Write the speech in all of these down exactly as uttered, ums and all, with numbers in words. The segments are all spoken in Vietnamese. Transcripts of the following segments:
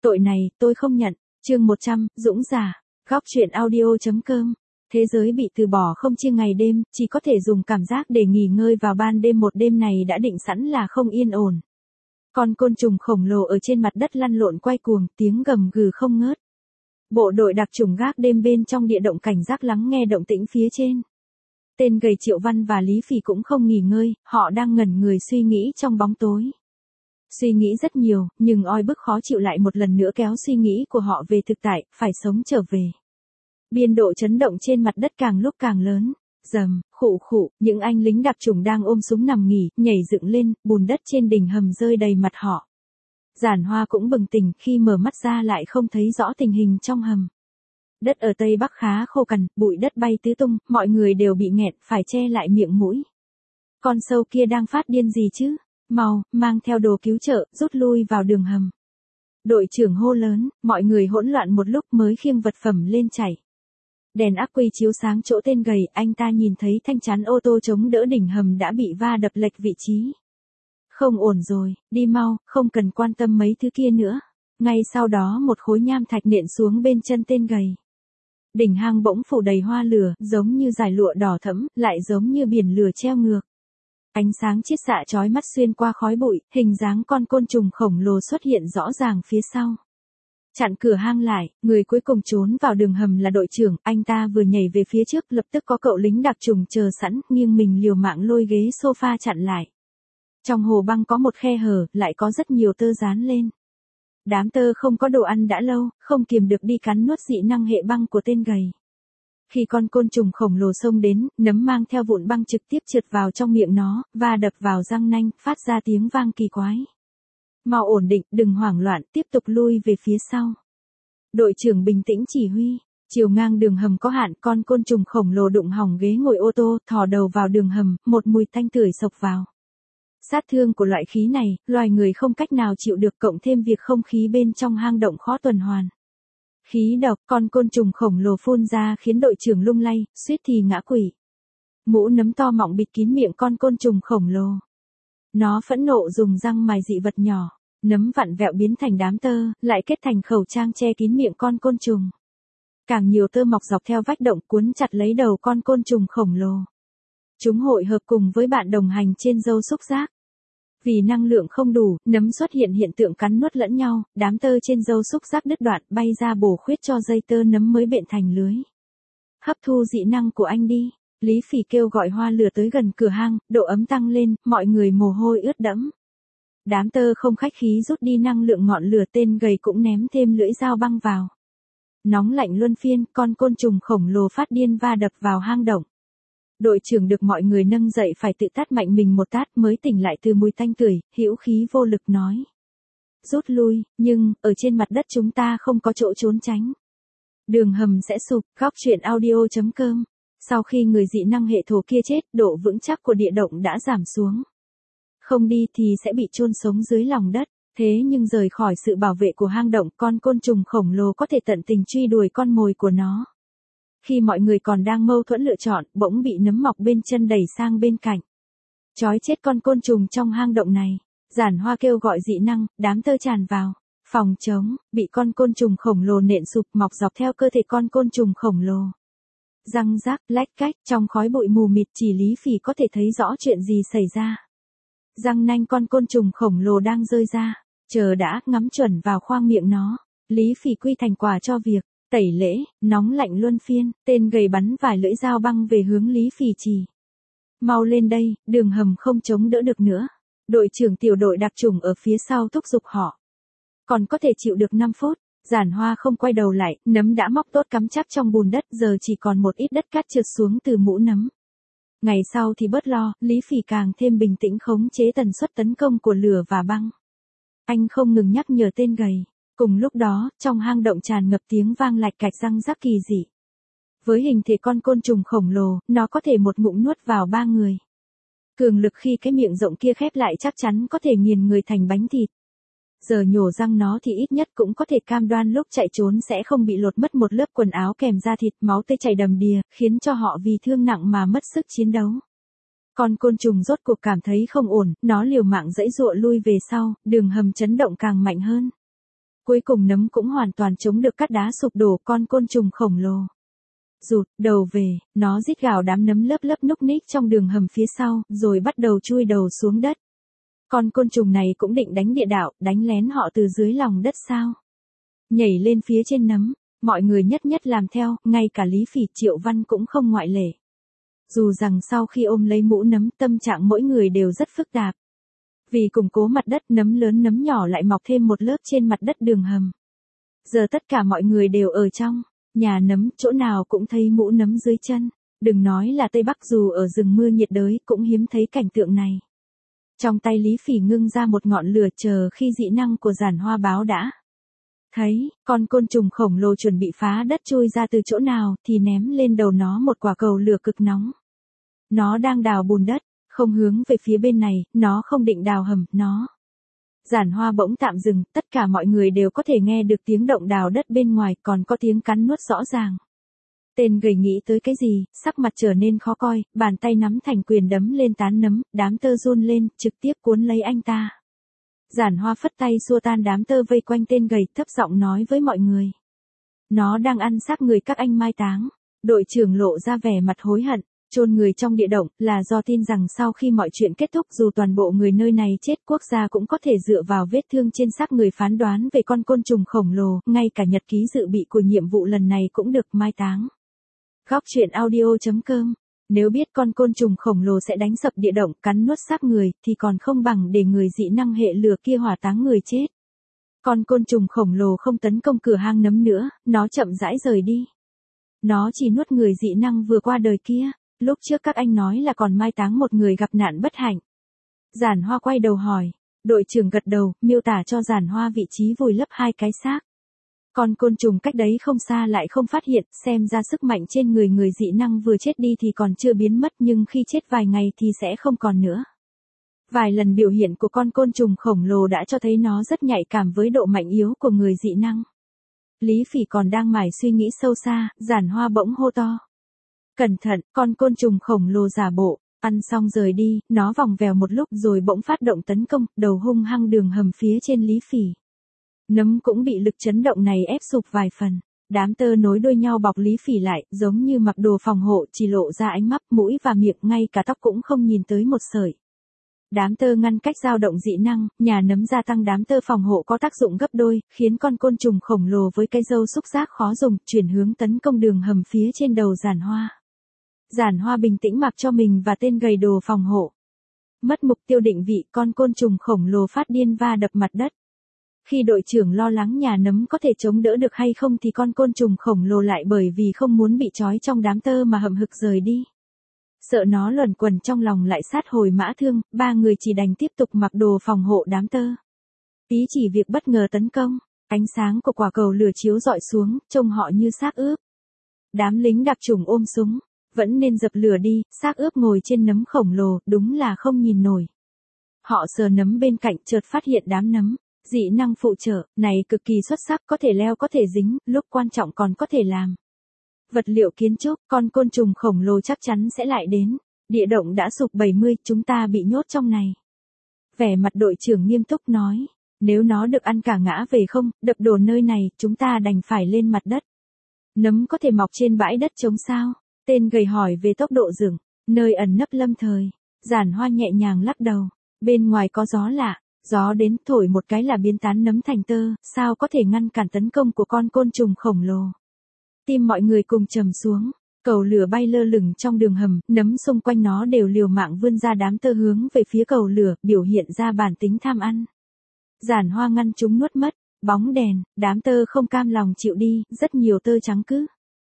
Tội này, tôi không nhận. Chương một trăm, Dũng giả. Góc truyện audio.com. Thế giới bị từ bỏ không chia ngày đêm, chỉ có thể dùng cảm giác để nghỉ ngơi vào ban đêm. Một đêm này đã định sẵn là không yên ổn. Con côn trùng khổng lồ ở trên mặt đất lăn lộn quay cuồng, tiếng gầm gừ không ngớt. Bộ đội đặc chủng gác đêm bên trong địa động cảnh giác lắng nghe động tĩnh phía trên. Tên gầy Triệu Văn và Lý Phỉ cũng không nghỉ ngơi, họ đang ngẩn người suy nghĩ trong bóng tối. Suy nghĩ rất nhiều, nhưng oi bức khó chịu lại một lần nữa kéo suy nghĩ của họ về thực tại, phải sống trở về. Biên độ chấn động trên mặt đất càng lúc càng lớn. Rầm, khụ khụ, những anh lính đặc chủng đang ôm súng nằm nghỉ, nhảy dựng lên, bùn đất trên đỉnh hầm rơi đầy mặt họ. Giản Hoa cũng bừng tỉnh, khi mở mắt ra lại không thấy rõ tình hình trong hầm. Đất ở Tây Bắc khá khô cằn, bụi đất bay tứ tung, mọi người đều bị nghẹt, phải che lại miệng mũi. Con sâu kia đang phát điên gì chứ? Mau, mang theo đồ cứu trợ, rút lui vào đường hầm. Đội trưởng hô lớn, mọi người hỗn loạn một lúc mới khiêng vật phẩm lên chạy. Đèn ắc quy chiếu sáng chỗ tên gầy, anh ta nhìn thấy thanh chắn ô tô chống đỡ đỉnh hầm đã bị va đập lệch vị trí. Không ổn rồi, đi mau, không cần quan tâm mấy thứ kia nữa. Ngay sau đó một khối nham thạch nện xuống bên chân tên gầy. Đỉnh hang bỗng phủ đầy hoa lửa, giống như dải lụa đỏ thẫm, lại giống như biển lửa treo ngược. Ánh sáng chiết xạ chói mắt xuyên qua khói bụi, hình dáng con côn trùng khổng lồ xuất hiện rõ ràng phía sau. Chặn cửa hang lại, người cuối cùng trốn vào đường hầm là đội trưởng, anh ta vừa nhảy về phía trước, lập tức có cậu lính đặc trùng chờ sẵn, nghiêng mình liều mạng lôi ghế sofa chặn lại. Trong hồ băng có một khe hở, lại có rất nhiều tơ dán lên. Đám tơ không có đồ ăn đã lâu, không kiềm được đi cắn nuốt dị năng hệ băng của tên gầy. Khi con côn trùng khổng lồ xông đến, nấm mang theo vụn băng trực tiếp trượt vào trong miệng nó, và đập vào răng nanh, phát ra tiếng vang kỳ quái. Mau ổn định, đừng hoảng loạn, tiếp tục lui về phía sau. Đội trưởng bình tĩnh chỉ huy. Chiều ngang đường hầm có hạn, con côn trùng khổng lồ đụng hỏng ghế ngồi ô tô, thò đầu vào đường hầm, một mùi tanh tưởi xộc vào. Sát thương của loại khí này, loài người không cách nào chịu được, cộng thêm việc không khí bên trong hang động khó tuần hoàn. Khí độc, con côn trùng khổng lồ phun ra khiến đội trưởng lung lay, suýt thì ngã quỵ. Mũ nấm to mọng bịt kín miệng con côn trùng khổng lồ. Nó phẫn nộ dùng răng mài dị vật nhỏ, nấm vặn vẹo biến thành đám tơ, lại kết thành khẩu trang che kín miệng con côn trùng. Càng nhiều tơ mọc dọc theo vách động cuốn chặt lấy đầu con côn trùng khổng lồ. Chúng hội hợp cùng với bạn đồng hành trên râu xúc giác. Vì năng lượng không đủ, nấm xuất hiện hiện tượng cắn nuốt lẫn nhau, đám tơ trên râu xúc giác đứt đoạn bay ra bổ khuyết cho dây tơ nấm mới bện thành lưới. Hấp thu dị năng của anh đi. Lý Phỉ kêu gọi hoa lửa tới gần cửa hang, độ ấm tăng lên, mọi người mồ hôi ướt đẫm. Đám tơ không khách khí rút đi năng lượng ngọn lửa, tên gầy cũng ném thêm lưỡi dao băng vào. Nóng lạnh luân phiên, con côn trùng khổng lồ phát điên va đập vào hang động. Đội trưởng được mọi người nâng dậy phải tự tát mạnh mình một tát mới tỉnh lại từ mùi tanh tưởi, hữu khí vô lực nói. Rút lui, nhưng, ở trên mặt đất chúng ta không có chỗ trốn tránh. Đường hầm sẽ sụp, góc truyện audio.com. Sau khi người dị năng hệ thổ kia chết, độ vững chắc của địa động đã giảm xuống. Không đi thì sẽ bị chôn sống dưới lòng đất, thế nhưng rời khỏi sự bảo vệ của hang động, con côn trùng khổng lồ có thể tận tình truy đuổi con mồi của nó. Khi mọi người còn đang mâu thuẫn lựa chọn, bỗng bị nấm mọc bên chân đẩy sang bên cạnh. Chói chết con côn trùng trong hang động này. Giản Hoa kêu gọi dị năng, đám tơ tràn vào. Phòng trống, bị con côn trùng khổng lồ nện sụp mọc dọc theo cơ thể con côn trùng khổng lồ. Răng rác, lách cách, trong khói bụi mù mịt chỉ Lý Phỉ có thể thấy rõ chuyện gì xảy ra. Răng nanh con côn trùng khổng lồ đang rơi ra. Chờ đã, ngắm chuẩn vào khoang miệng nó. Lý Phỉ quy thành quả cho việc. Tẩy lễ, nóng lạnh luân phiên, tên gầy bắn vài lưỡi dao băng về hướng Lý Phỉ chỉ. Mau lên đây, đường hầm không chống đỡ được nữa. Đội trưởng tiểu đội đặc chủng ở phía sau thúc giục họ. Còn có thể chịu được năm phút, Giản Hoa không quay đầu lại, nấm đã móc tốt cắm chắc trong bùn đất, giờ chỉ còn một ít đất cát trượt xuống từ mũ nấm. Ngày sau thì bớt lo, Lý Phỉ càng thêm bình tĩnh khống chế tần suất tấn công của lửa và băng. Anh không ngừng nhắc nhở tên gầy. Cùng lúc đó, trong hang động tràn ngập tiếng vang lạch cạch răng rắc kỳ dị. Với hình thể con côn trùng khổng lồ, nó có thể một ngụm nuốt vào ba người. Cường lực khi cái miệng rộng kia khép lại chắc chắn có thể nghiền người thành bánh thịt. Giờ nhổ răng nó thì ít nhất cũng có thể cam đoan lúc chạy trốn sẽ không bị lột mất một lớp quần áo kèm da thịt, máu tươi chảy đầm đìa, khiến cho họ vì thương nặng mà mất sức chiến đấu. Con côn trùng rốt cuộc cảm thấy không ổn, nó liều mạng giãy giụa lui về sau, đường hầm chấn động càng mạnh hơn. Cuối cùng nấm cũng hoàn toàn chống được các đá sụp đổ, con côn trùng khổng lồ rụt đầu về, nó rít gào đám nấm lớp lớp núc ních trong đường hầm phía sau, rồi bắt đầu chui đầu xuống đất. Con côn trùng này cũng định đánh địa đạo, đánh lén họ từ dưới lòng đất sao? Nhảy lên phía trên nấm, mọi người nhất nhất làm theo, ngay cả Lý Phỉ, Triệu Văn cũng không ngoại lệ. Dù rằng sau khi ôm lấy mũ nấm, tâm trạng mỗi người đều rất phức tạp. Vì củng cố mặt đất, nấm lớn nấm nhỏ lại mọc thêm một lớp trên mặt đất đường hầm. Giờ tất cả mọi người đều ở trong nhà nấm, chỗ nào cũng thấy mũ nấm dưới chân. Đừng nói là Tây Bắc, dù ở rừng mưa nhiệt đới cũng hiếm thấy cảnh tượng này. Trong tay Lý Phỉ ngưng ra một ngọn lửa, chờ khi dị năng của Giản Hoa báo đã thấy, con côn trùng khổng lồ chuẩn bị phá đất chui ra từ chỗ nào, thì ném lên đầu nó một quả cầu lửa cực nóng. Nó đang đào bùn đất, không hướng về phía bên này, nó không định đào hầm, nó. Giản Hoa bỗng tạm dừng, tất cả mọi người đều có thể nghe được tiếng động đào đất bên ngoài, còn có tiếng cắn nuốt rõ ràng. Tên gầy nghĩ tới cái gì, sắc mặt trở nên khó coi, bàn tay nắm thành quyền đấm lên tán nấm, đám tơ run lên, trực tiếp cuốn lấy anh ta. Giản Hoa phất tay xua tan đám tơ vây quanh tên gầy, thấp giọng nói với mọi người. Nó đang ăn xác người các anh mai táng. Đội trưởng lộ ra vẻ mặt hối hận, chôn người trong địa động, là do tin rằng sau khi mọi chuyện kết thúc, dù toàn bộ người nơi này chết, quốc gia cũng có thể dựa vào vết thương trên xác người phán đoán về con côn trùng khổng lồ, ngay cả nhật ký dự bị của nhiệm vụ lần này cũng được mai táng. Góc truyện audio chấm com. Nếu biết con côn trùng khổng lồ sẽ đánh sập địa động, cắn nuốt xác người, thì còn không bằng để người dị năng hệ lửa kia hỏa táng người chết. Con côn trùng khổng lồ không tấn công cửa hang nấm nữa, nó chậm rãi rời đi. Nó chỉ nuốt người dị năng vừa qua đời kia. Lúc trước các anh nói là còn mai táng một người gặp nạn bất hạnh. Giản Hoa quay đầu hỏi. Đội trưởng gật đầu, miêu tả cho Giản Hoa vị trí vùi lấp hai cái xác. Con côn trùng cách đấy không xa lại không phát hiện, xem ra sức mạnh trên người người dị năng vừa chết đi thì còn chưa biến mất, nhưng khi chết vài ngày thì sẽ không còn nữa. Vài lần biểu hiện của con côn trùng khổng lồ đã cho thấy nó rất nhạy cảm với độ mạnh yếu của người dị năng. Lý Phỉ còn đang mải suy nghĩ sâu xa, Giản Hoa bỗng hô to. Cẩn thận, con côn trùng khổng lồ giả bộ, ăn xong rời đi, nó vòng vèo một lúc rồi bỗng phát động tấn công, đầu hung hăng đường hầm phía trên Lý Phỉ. Nấm cũng bị lực chấn động này ép sụp vài phần. Đám tơ nối đuôi nhau bọc Lý Phỉ lại, giống như mặc đồ phòng hộ, chỉ lộ ra ánh mắt, mũi và miệng, ngay cả tóc cũng không nhìn tới một sợi. Đám tơ ngăn cách dao động dị năng, nhà nấm gia tăng đám tơ phòng hộ có tác dụng gấp đôi, khiến con côn trùng khổng lồ với cái râu xúc giác khó dùng, chuyển hướng tấn công đường hầm phía trên đầu Giản Hoa. Giản Hoa bình tĩnh mặc cho mình và tên gầy đồ phòng hộ. Mất mục tiêu định vị, con côn trùng khổng lồ phát điên va đập mặt đất. Khi đội trưởng lo lắng nhà nấm có thể chống đỡ được hay không thì con côn trùng khổng lồ lại bởi vì không muốn bị trói trong đám tơ mà hậm hực rời đi. Sợ nó luẩn quẩn trong lòng lại sát hồi mã thương, ba người chỉ đành tiếp tục mặc đồ phòng hộ đám tơ. Ý chỉ việc bất ngờ tấn công, ánh sáng của quả cầu lửa chiếu rọi xuống, trông họ như xác ướp. Đám lính đặc chủng ôm súng, vẫn nên dập lửa đi, xác ướp ngồi trên nấm khổng lồ, đúng là không nhìn nổi. Họ sờ nấm bên cạnh, chợt phát hiện đám nấm dị năng phụ trợ này cực kỳ xuất sắc, có thể leo có thể dính, lúc quan trọng còn có thể làm vật liệu kiến trúc, con côn trùng khổng lồ chắc chắn sẽ lại đến. Địa động đã sụp bảy mươi, chúng ta bị nhốt trong này. Vẻ mặt đội trưởng nghiêm túc nói, nếu nó được ăn cả ngã về không, đập đổ nơi này, chúng ta đành phải lên mặt đất. Nấm có thể mọc trên bãi đất trống sao? Tên gầy hỏi về tốc độ rừng, nơi ẩn nấp lâm thời. Giản Hoa nhẹ nhàng lắc đầu, bên ngoài có gió lạ. Gió đến thổi một cái là biến tán nấm thành tơ, sao có thể ngăn cản tấn công của con côn trùng khổng lồ. Tim mọi người cùng trầm xuống, cầu lửa bay lơ lửng trong đường hầm, nấm xung quanh nó đều liều mạng vươn ra đám tơ hướng về phía cầu lửa, biểu hiện ra bản tính tham ăn. Giản Hoa ngăn chúng nuốt mất, bóng đèn, đám tơ không cam lòng chịu đi, rất nhiều tơ trắng cứ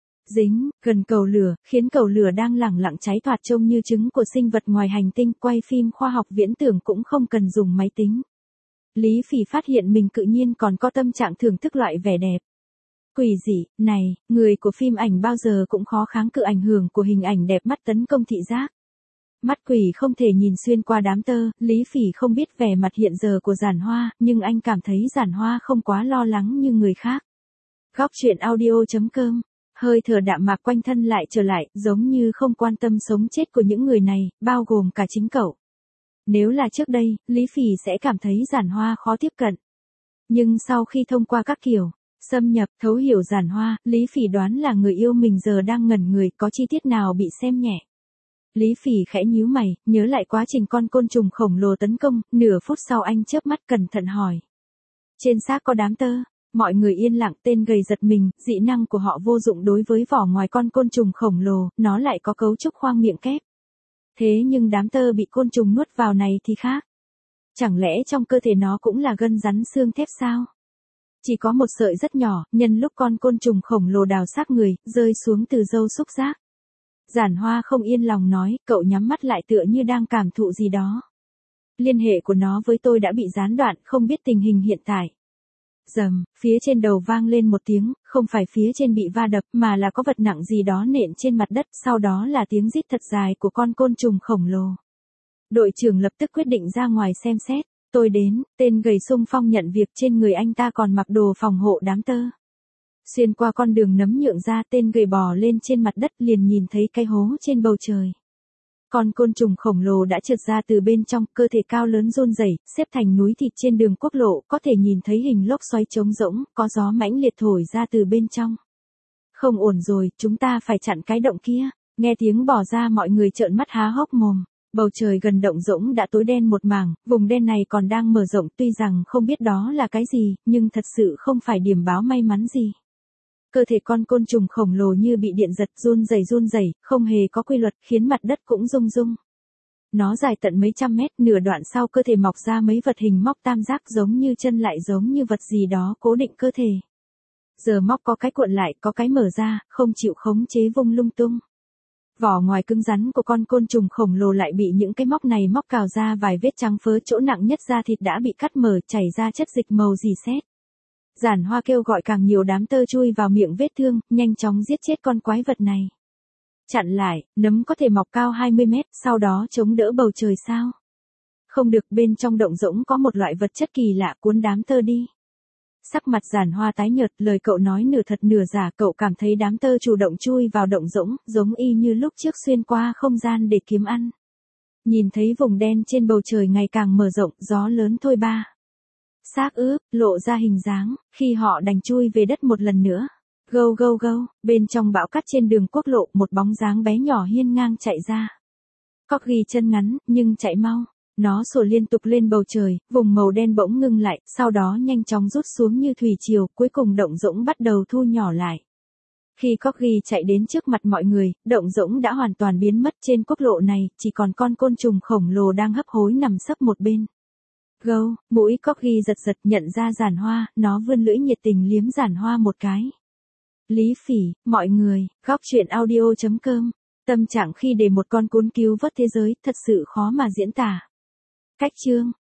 dính gần cầu lửa, khiến cầu lửa đang lẳng lặng cháy thoạt trông như trứng của sinh vật ngoài hành tinh. Quay phim khoa học viễn tưởng cũng không cần dùng máy tính. Lý Phỉ phát hiện mình tự nhiên còn có tâm trạng thưởng thức loại vẻ đẹp quỷ dị này. Người của phim ảnh bao giờ cũng khó kháng cự ảnh hưởng của hình ảnh đẹp mắt tấn công thị giác. Mắt quỷ không thể nhìn xuyên qua đám tơ. Lý Phỉ không biết vẻ mặt hiện giờ của Giản Hoa, nhưng anh cảm thấy Giản Hoa không quá lo lắng như người khác. Góc truyện audio chấm com. Hơi thở đạm mạc quanh thân lại trở lại, giống như không quan tâm sống chết của những người này, bao gồm cả chính cậu. Nếu là trước đây, Lý Phỉ sẽ cảm thấy Giản Hoa khó tiếp cận. Nhưng sau khi thông qua các kiểu xâm nhập, thấu hiểu Giản Hoa, Lý Phỉ đoán là người yêu mình giờ đang ngẩn người, có chi tiết nào bị xem nhẹ. Lý Phỉ khẽ nhíu mày, nhớ lại quá trình con côn trùng khổng lồ tấn công, nửa phút sau anh chớp mắt cẩn thận hỏi. Trên xác có đám tơ. Mọi người yên lặng, tên gầy giật mình, dị năng của họ vô dụng đối với vỏ ngoài con côn trùng khổng lồ, nó lại có cấu trúc khoang miệng kép. Thế nhưng đám tơ bị côn trùng nuốt vào này thì khác. Chẳng lẽ trong cơ thể nó cũng là gân rắn xương thép sao? Chỉ có một sợi rất nhỏ, nhân lúc con côn trùng khổng lồ đào xác người, rơi xuống từ râu xúc giác. Giản Hoa không yên lòng nói, cậu nhắm mắt lại tựa như đang cảm thụ gì đó. Liên hệ của nó với tôi đã bị gián đoạn, không biết tình hình hiện tại. Rầm, phía trên đầu vang lên một tiếng, không phải phía trên bị va đập, mà là có vật nặng gì đó nện trên mặt đất, sau đó là tiếng rít thật dài của con côn trùng khổng lồ. Đội trưởng lập tức quyết định ra ngoài xem xét. Tôi đến, tên gầy xung phong nhận việc, trên người anh ta còn mặc đồ phòng hộ đám tơ. Xuyên qua con đường nấm nhượng ra, tên gầy bò lên trên mặt đất liền nhìn thấy cái hố trên bầu trời. Con côn trùng khổng lồ đã trượt ra từ bên trong, cơ thể cao lớn run rẩy, xếp thành núi thịt trên đường quốc lộ, có thể nhìn thấy hình lốc xoáy trống rỗng, có gió mãnh liệt thổi ra từ bên trong. Không ổn rồi, chúng ta phải chặn cái động kia. Nghe tiếng bò ra, mọi người trợn mắt há hốc mồm. Bầu trời gần động rỗng đã tối đen một mảng, vùng đen này còn đang mở rộng, tuy rằng không biết đó là cái gì, nhưng thật sự không phải điểm báo may mắn gì. Cơ thể con côn trùng khổng lồ như bị điện giật, run rẩy run rẩy, không hề có quy luật, khiến mặt đất cũng rung rung. Nó dài tận mấy trăm mét, nửa đoạn sau cơ thể mọc ra mấy vật hình móc tam giác giống như chân, lại giống như vật gì đó cố định cơ thể. Giờ móc có cái cuộn lại, có cái mở ra, không chịu khống chế vung lung tung. Vỏ ngoài cứng rắn của con côn trùng khổng lồ lại bị những cái móc này móc cào ra vài vết trắng phớ, chỗ nặng nhất da thịt đã bị cắt mở, chảy ra chất dịch màu rỉ sét. Giản Hoa kêu gọi càng nhiều đám tơ chui vào miệng vết thương, nhanh chóng giết chết con quái vật này. Chặn lại, nấm có thể mọc cao hai mươi mét, sau đó chống đỡ bầu trời sao? Không được, bên trong động rỗng có một loại vật chất kỳ lạ cuốn đám tơ đi. Sắc mặt Giản Hoa tái nhợt, lời cậu nói nửa thật nửa giả, cậu cảm thấy đám tơ chủ động chui vào động rỗng, giống y như lúc trước xuyên qua không gian để kiếm ăn. Nhìn thấy vùng đen trên bầu trời ngày càng mở rộng, gió lớn thôi ba. Xác ướp, lộ ra hình dáng, khi họ đành chui về đất một lần nữa. Gâu gâu gâu, bên trong bão cát trên đường quốc lộ, một bóng dáng bé nhỏ hiên ngang chạy ra. Corgi chân ngắn, nhưng chạy mau. Nó sủa liên tục lên bầu trời, vùng màu đen bỗng ngưng lại, sau đó nhanh chóng rút xuống như thủy triều, cuối cùng động rỗng bắt đầu thu nhỏ lại. Khi Corgi chạy đến trước mặt mọi người, động rỗng đã hoàn toàn biến mất, trên quốc lộ này, chỉ còn con côn trùng khổng lồ đang hấp hối nằm sấp một bên. Gâu, mũi Corgi giật giật, nhận ra Giản Hoa, nó vươn lưỡi nhiệt tình liếm Giản Hoa một cái. Lý Phỉ, mọi người, góc truyện audio chấm com. Tâm trạng khi để một con cún cứu vớt thế giới, thật sự khó mà diễn tả. Cách chương